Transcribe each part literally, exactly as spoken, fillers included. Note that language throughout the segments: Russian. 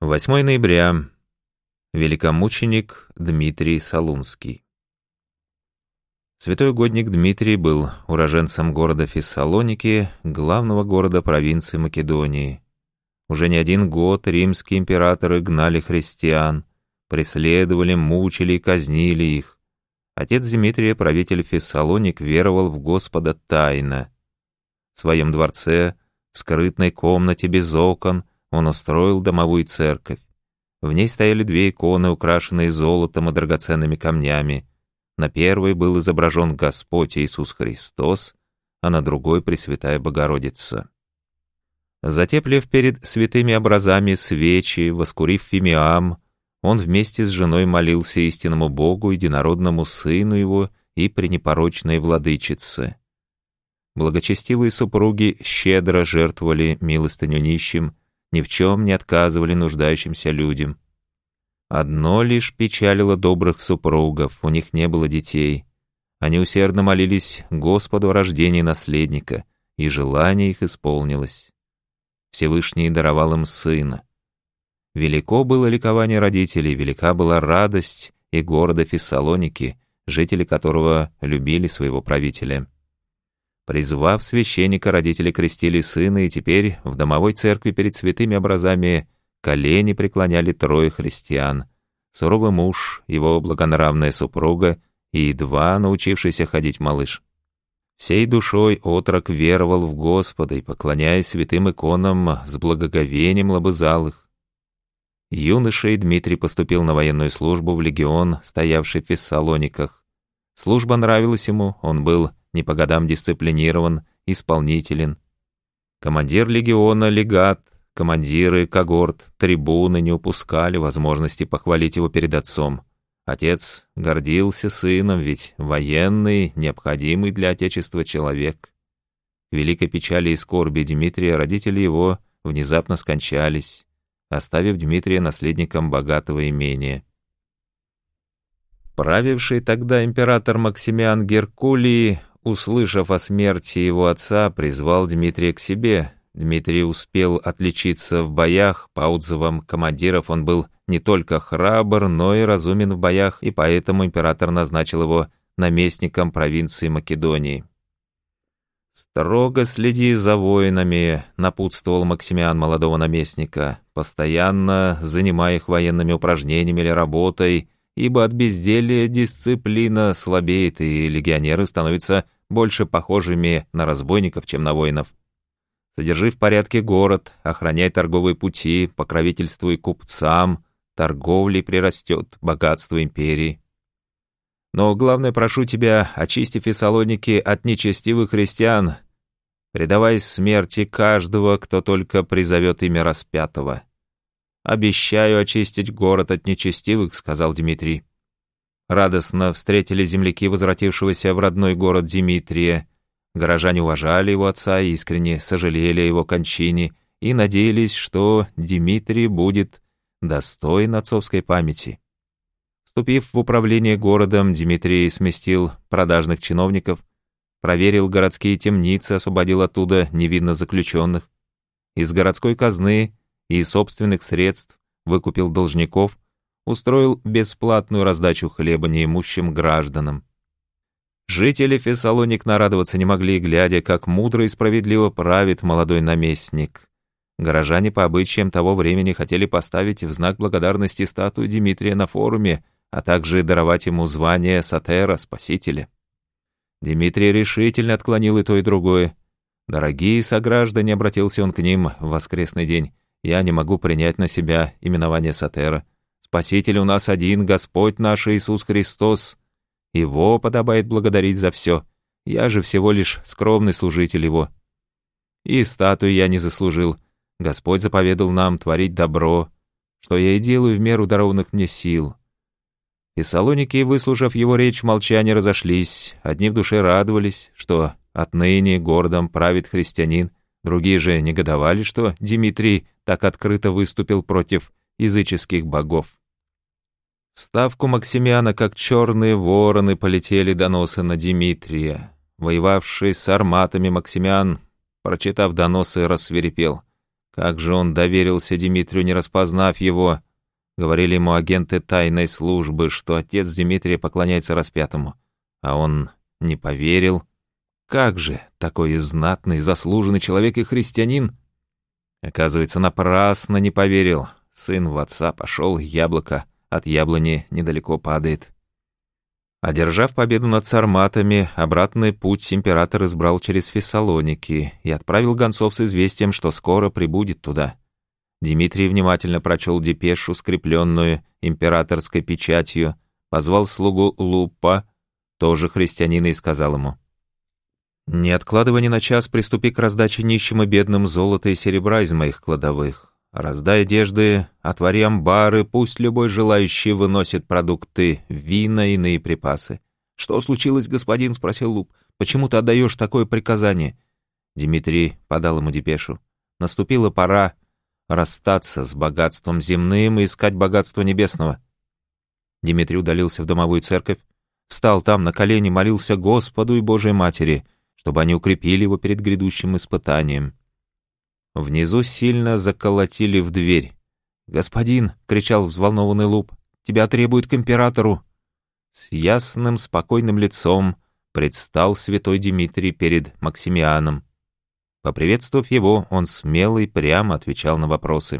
восьмое ноября. Великомученик Дмитрий Солунский. Святой угодник Дмитрий был уроженцем города Фессалоники, главного города провинции Македонии. Уже не один год римские императоры гнали христиан, преследовали, мучили и казнили их. Отец Дмитрия, правитель Фессалоник, веровал в Господа тайно. В своем дворце, в скрытной комнате без окон, он устроил домовую церковь. В ней стояли две иконы, украшенные золотом и драгоценными камнями. На первой был изображен Господь Иисус Христос, а на другой — Пресвятая Богородица. Затеплив перед святыми образами свечи, воскурив фимиам, он вместе с женой молился истинному Богу, единородному Сыну Его и пренепорочной Владычице. Благочестивые супруги щедро жертвовали милостыню нищим, ни в чем не отказывали нуждающимся людям. Одно лишь печалило добрых супругов, у них не было детей. Они усердно молились Господу о рождении наследника, и желание их исполнилось. Всевышний даровал им сына. Велико было ликование родителей, велика была радость и города Фессалоники, жители которого любили своего правителя. Призвав священника, родители крестили сына, и теперь в домовой церкви перед святыми образами колени преклоняли трое христиан: суровый муж, его благонравная супруга и едва научившийся ходить малыш. Всей душой отрок веровал в Господа и, поклоняясь святым иконам, с благоговением лобызал их. Юношей Дмитрий поступил на военную службу в легион, стоявший в Фессалониках. Служба нравилась ему, он был не по годам дисциплинирован, исполнителен. Командир легиона, легат, командиры когорт, трибуны не упускали возможности похвалить его перед отцом. Отец гордился сыном, ведь военный, необходимый для отечества человек. К великой печали и скорби Дмитрия родители его внезапно скончались, оставив Дмитрия наследником богатого имения. Правивший тогда император Максимиан Геркулий, услышав о смерти его отца, призвал Дмитрия к себе. Дмитрий успел отличиться в боях, по отзывам командиров он был не только храбр, но и разумен в боях, и поэтому император назначил его наместником провинции Македонии. «Строго следи за воинами», — напутствовал Максимиан молодого наместника, «постоянно занимая их военными упражнениями или работой, ибо от безделия дисциплина слабеет, и легионеры становятся больше похожими на разбойников, чем на воинов. Содержи в порядке город, охраняй торговые пути, покровительствуй купцам, торговлей прирастет богатство империи. Но главное, прошу тебя, очисти Фессалоники от нечестивых христиан, предавай смерти каждого, кто только призовет имя распятого». «Обещаю очистить город от нечестивых», — сказал Дмитрий. Радостно встретили земляки возвратившегося в родной город Дмитрия. Горожане уважали его отца, искренне сожалели о его кончине и надеялись, что Дмитрий будет достоин отцовской памяти. Вступив в управление городом, Дмитрий сместил продажных чиновников, проверил городские темницы, освободил оттуда невинно заключенных. Из городской казны и собственных средств выкупил должников, устроил бесплатную раздачу хлеба неимущим гражданам. Жители Фессалоник нарадоваться не могли, глядя, как мудро и справедливо правит молодой наместник. Горожане по обычаям того времени хотели поставить в знак благодарности статую Дмитрия на форуме, а также даровать ему звание сатера, спасителя. Дмитрий решительно отклонил и то, и другое. «Дорогие сограждане», — обратился он к ним в воскресный день, «я не могу принять на себя именование сатера. Спаситель у нас один, Господь наш Иисус Христос. Его подобает благодарить за все. Я же всего лишь скромный служитель Его. И статуи я не заслужил. Господь заповедал нам творить добро, что я и делаю в меру дарованных мне сил». Фессалоники, выслушав его речь, в молчании разошлись. Одни в душе радовались, что отныне городом правит христианин, другие же негодовали, что Дмитрий так открыто выступил против языческих богов. В ставку Максимиана, как черные вороны, полетели доносы на Дмитрия. Воевавший с арматами Максимиан, прочитав доносы, рассвирепел. Как же он доверился Дмитрию, не распознав его? Говорили ему агенты тайной службы, что отец Дмитрия поклоняется распятому. А он не поверил. Как же такой знатный, заслуженный человек и христианин? Оказывается, напрасно не поверил. Сын в отца пошел, яблоко от яблони недалеко падает. Одержав победу над сарматами, обратный путь император избрал через Фессалоники и отправил гонцов с известием, что скоро прибудет туда. Дмитрий внимательно прочел депешу, скрепленную императорской печатью, позвал слугу Лупа, тоже христианина, и сказал ему: «Не откладывай ни на час, приступи к раздаче нищим и бедным золота и серебра из моих кладовых. Раздай одежды, отвори амбары, пусть любой желающий выносит продукты, вина и иные припасы». «Что случилось, господин?» — спросил Луп. «Почему ты отдаешь такое приказание?» Дмитрий подал ему депешу. Наступила пора расстаться с богатством земным и искать богатство небесного. Дмитрий удалился в домовую церковь, встал там на колени, молился Господу и Божией Матери, чтобы они укрепили его перед грядущим испытанием. Внизу сильно заколотили в дверь. «Господин!» — кричал взволнованный Луп. «Тебя требуют к императору!» С ясным, спокойным лицом предстал святой Дмитрий перед Максимианом. Поприветствовав его, он смело и прямо отвечал на вопросы.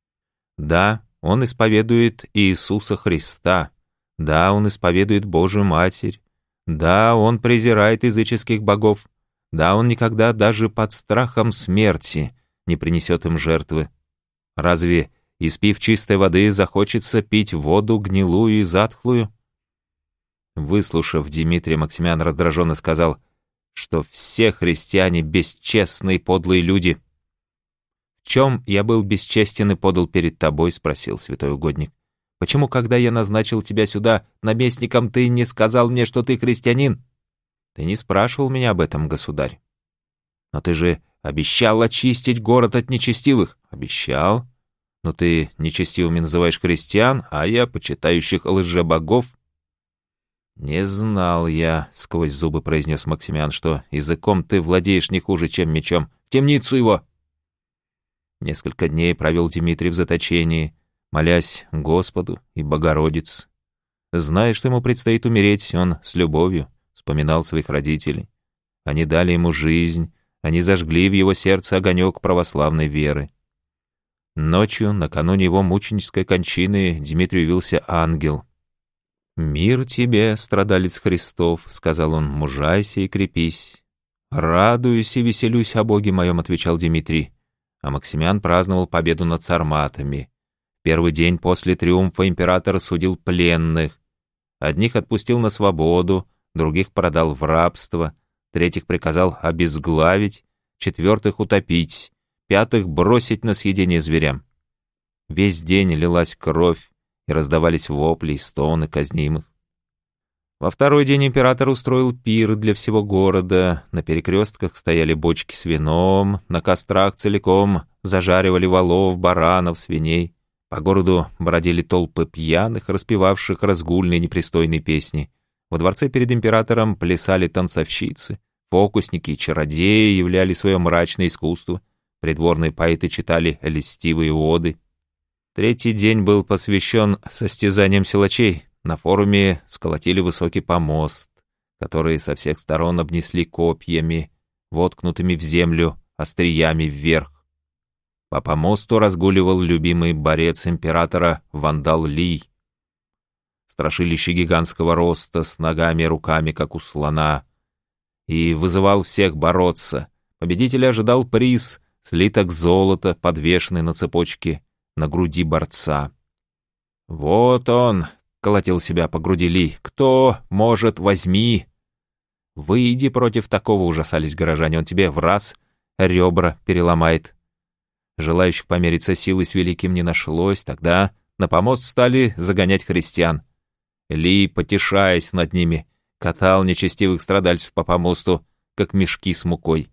Да, он исповедует Иисуса Христа. Да, он исповедует Божию Матерь. Да, он презирает языческих богов. Да, он никогда даже под страхом смерти не принесет им жертвы. Разве, испив чистой воды, захочется пить воду гнилую и затхлую? Выслушав Дмитрия, Максимиан раздраженно сказал, что все христиане бесчестные подлые люди. «В чем я был бесчестен и подал перед тобой?» — спросил святой угодник. «Почему, когда я назначил тебя сюда наместником, ты не сказал мне, что ты христианин?» «Ты не спрашивал меня об этом, государь». «Но ты же обещал очистить город от нечестивых». «Обещал? Но ты нечестивыми называешь христиан, а я почитающих лжебогов». «Не знал я», — сквозь зубы произнес Максимиан, «что языком ты владеешь не хуже, чем мечом. В темницу его!» Несколько дней провел Дмитрий в заточении, молясь Господу и Богородице. Зная, что ему предстоит умереть, он с любовью вспоминал своих родителей. Они дали ему жизнь, они зажгли в его сердце огонек православной веры. Ночью, накануне его мученической кончины, Дмитрию явился ангел. «Мир тебе, страдалец Христов», — сказал он, — «мужайся и крепись». «Радуюсь и веселюсь о Боге моем», — отвечал Дмитрий. А Максимиан праздновал победу над сарматами. Первый день после триумфа император судил пленных. Одних отпустил на свободу, других продал в рабство, третьих приказал обезглавить, четвертых утопить, пятых бросить на съедение зверям. Весь день лилась кровь, и раздавались вопли и стоны казнимых. Во второй день император устроил пир для всего города, на перекрестках стояли бочки с вином, на кострах целиком зажаривали волов, баранов, свиней. По городу бродили толпы пьяных, распевавших разгульные непристойные песни. Во дворце перед императором плясали танцовщицы, фокусники и чародеи являли свое мрачное искусство, придворные поэты читали льстивые оды. Третий день был посвящен состязаниям силачей. На форуме сколотили высокий помост, который со всех сторон обнесли копьями, воткнутыми в землю, остриями вверх. По помосту разгуливал любимый борец императора вандал Лий. Страшилище гигантского роста, с ногами и руками, как у слона, и вызывал всех бороться. Победитель ожидал приз — слиток золота, подвешенный на цепочке на груди борца. «Вот он!» — колотил себя по груди Ли. «Кто может, возьми!» «Выйди против такого!» — ужасались горожане. «Он тебе в раз ребра переломает». Желающих помериться силой с великим не нашлось. Тогда на помост стали загонять христиан. Ли, потешаясь над ними, катал нечестивых страдальцев по помосту, как мешки с мукой.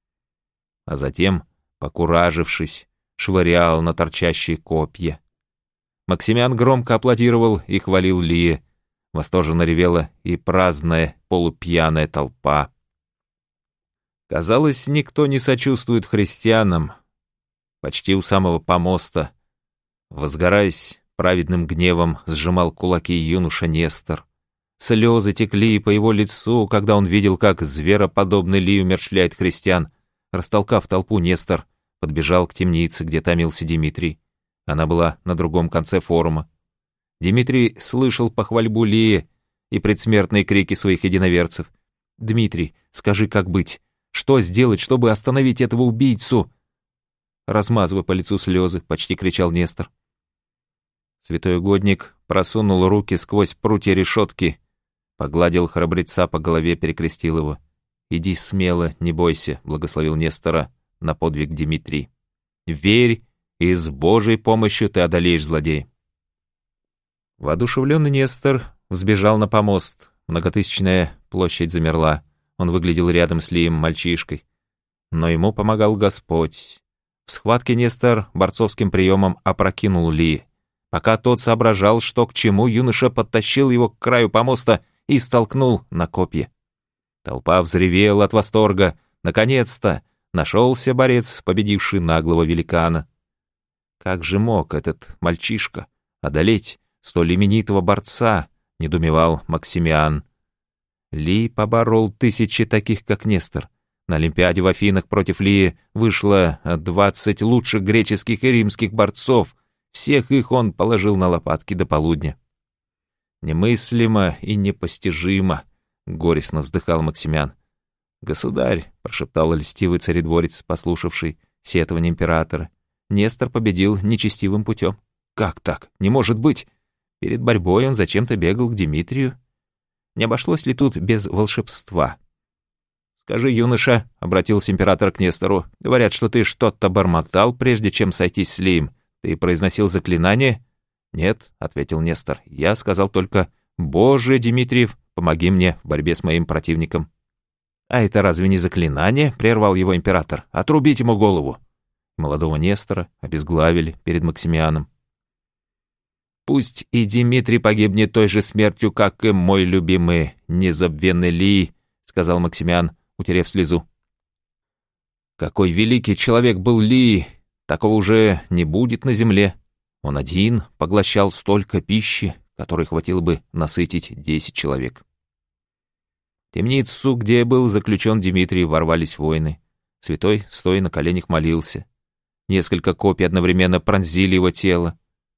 А затем, покуражившись, швырял на торчащие копья. Максимиан громко аплодировал и хвалил Лия. Восторженно ревела и праздная полупьяная толпа. Казалось, никто не сочувствует христианам. почти у самого помоста. Возгораясь праведным гневом, сжимал кулаки юноша Нестор. Слезы текли по его лицу, когда он видел, как звероподобный Лий умерщвляет христиан. Растолкав толпу, Нестор подбежал к темнице, где томился Дмитрий. Она была на другом конце форума. Дмитрий слышал похвальбу Лия и предсмертные крики своих единоверцев. «Дмитрий, скажи, как быть? Что сделать, чтобы остановить этого убийцу?» Размазывая по лицу слезы, почти кричал Нестор. Святой угодник просунул руки сквозь прутья решетки, погладил храбреца по голове, перекрестил его. «Иди смело, не бойся», — благословил Нестора на подвиг Дмитрий. «Верь, и с Божьей помощью ты одолеешь злодея». Воодушевленный Нестор взбежал на помост. Многотысячная площадь замерла. Он выглядел рядом с Лием мальчишкой. Но ему помогал Господь. В схватке Нестор борцовским приемом опрокинул Лия. Пока тот соображал, что к чему, юноша подтащил его к краю помоста и столкнул на копья. Толпа взревела от восторга. Наконец-то нашелся борец, победивший наглого великана. Как же мог этот мальчишка одолеть столь именитого борца, недоумевал Максимиан. Лий поборол тысячи таких, как Нестор. На Олимпиаде в Афинах против Лия вышло двадцать лучших греческих и римских борцов. Всех их он положил на лопатки до полудня. «Немыслимо и непостижимо», — горестно вздыхал Максимиан. «Государь», — прошептал льстивый царедворец, послушавший сетование императора, «Нестор победил нечестивым путем». «Как так? Не может быть!» Перед борьбой он зачем-то бегал к Дмитрию. Не обошлось ли тут без волшебства? «Скажи, юноша», — обратился император к Нестору, «говорят, что ты что-то бормотал, прежде чем сойтись с Лием. Ты произносил заклинание?» «Нет», — ответил Нестор, — «я сказал только: Боже, Дмитриев, помоги мне в борьбе с моим противником». «А это разве не заклинание?» — прервал его император. «Отрубить ему голову». Молодого Нестора обезглавили перед Максимианом. «Пусть и Дмитрий погибнет той же смертью, как и мой любимый незабвенный Лий», — сказал Максимиан, утерев слезу. «Какой великий человек был Лий! Такого уже не будет на земле. Он один поглощал столько пищи, которой хватило бы насытить десять человек». В темницу, где был заключен Дмитрий, ворвались воины. Святой, стоя на коленях, молился. Несколько копий одновременно пронзили его тело.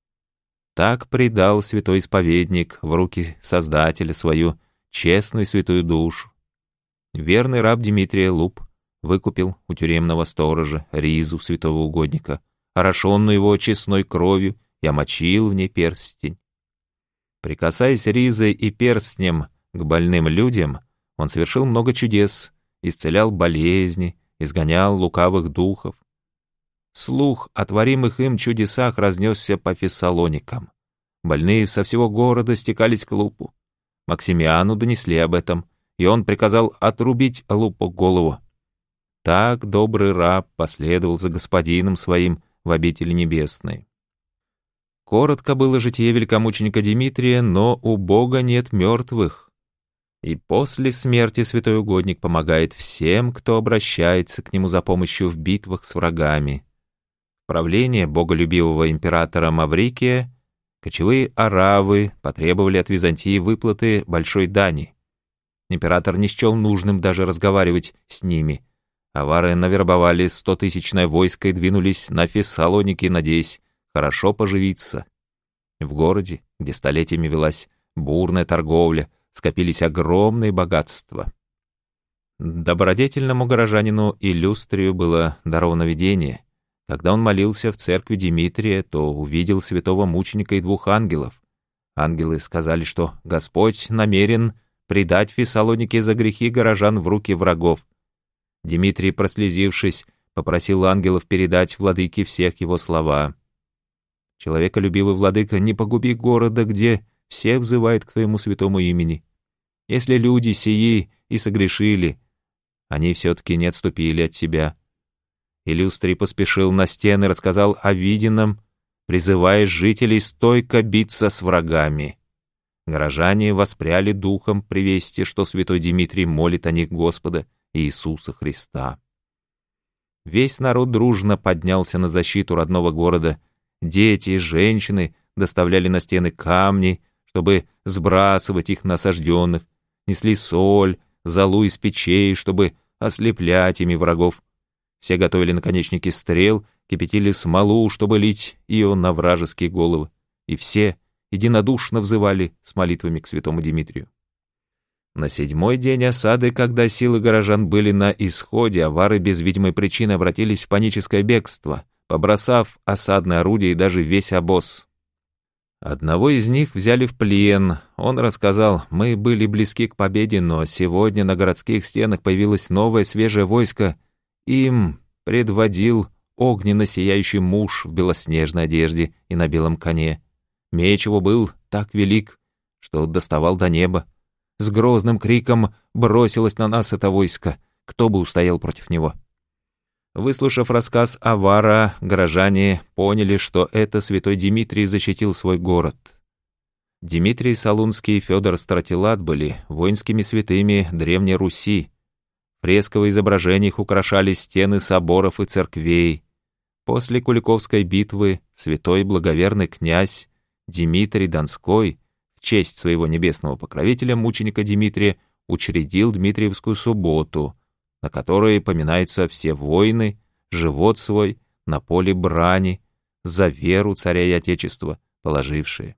Так предал святой исповедник в руки Создателя свою честную и святую душу. Верный раб Дмитрия Луп выкупил у тюремного сторожа ризу святого угодника, орошенную его честной кровью, и омочил в ней перстень. Прикасаясь ризой и перстнем к больным людям, он совершил много чудес, исцелял болезни, изгонял лукавых духов. Слух о творимых им чудесах разнесся по Фессалоникам. Больные со всего города стекались к Лупу. Максимиану донесли об этом, и он приказал отрубить Лупу голову. Так добрый раб последовал за господином своим в обители небесной. Коротко было житие великомученика Дмитрия, но у Бога нет мертвых. И после смерти святой угодник помогает всем, кто обращается к нему за помощью в битвах с врагами. Правление боголюбивого императора Маврикия кочевые аравы потребовали от Византии выплаты большой дани. Император не счел нужным даже разговаривать с ними. Авары навербовали стотысячное войско и двинулись на Фессалоники, надеясь хорошо поживиться. В городе, где столетиями велась бурная торговля, скопились огромные богатства. Добродетельному горожанину Иллюстрию было даровано видение. Когда он молился в церкви Дмитрия, то увидел святого мученика и двух ангелов. Ангелы сказали, что Господь намерен предать Фессалоники за грехи горожан в руки врагов. Дмитрий, прослезившись, попросил ангелов передать владыке всех его слова. «Человеколюбивый владыка, не погуби города, где все взывают к твоему святому имени. Если люди сии и согрешили, они все-таки не отступили от тебя». Иллюстрий поспешил на стены, рассказал о виденном, призывая жителей стойко биться с врагами. Горожане воспряли духом при вести, что святой Дмитрий молит о них Господа Иисуса Христа. Весь народ дружно поднялся на защиту родного города. Дети и женщины доставляли на стены камни, чтобы сбрасывать их на осажденных, несли соль, золу из печей, чтобы ослеплять ими врагов. Все готовили наконечники стрел, кипятили смолу, чтобы лить ее на вражеские головы. И все единодушно взывали с молитвами к святому Дмитрию. На седьмой день осады, когда силы горожан были на исходе, авары без видимой причины обратились в паническое бегство, побросав осадное орудие и даже весь обоз. Одного из них взяли в плен. Он рассказал: «Мы были близки к победе, но сегодня на городских стенах появилось новое свежее войско. Им предводил огненно-сияющий муж в белоснежной одежде и на белом коне. Меч его был так велик, что доставал до неба. С грозным криком бросилось на нас это войско. Кто бы устоял против него?» Выслушав рассказ авара, горожане поняли, что это святой Дмитрий защитил свой город. Дмитрий Солунский и Федор Стратилат были воинскими святыми Древней Руси. Фресковые изображения их украшали стены соборов и церквей. После Куликовской битвы святой благоверный князь Дмитрий Донской в честь своего небесного покровителя, мученика Дмитрия, учредил Дмитриевскую субботу, на которой поминаются все воины, живот свой на поле брани, за веру царя и отечества положившие.